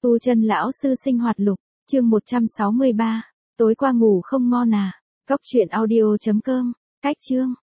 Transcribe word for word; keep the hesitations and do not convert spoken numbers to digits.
Tu chân lão sư sinh hoạt lục, chương một trăm sáu mươi ba, tối qua ngủ không ngon à? Cốc truyện audio chấm com, cách chương.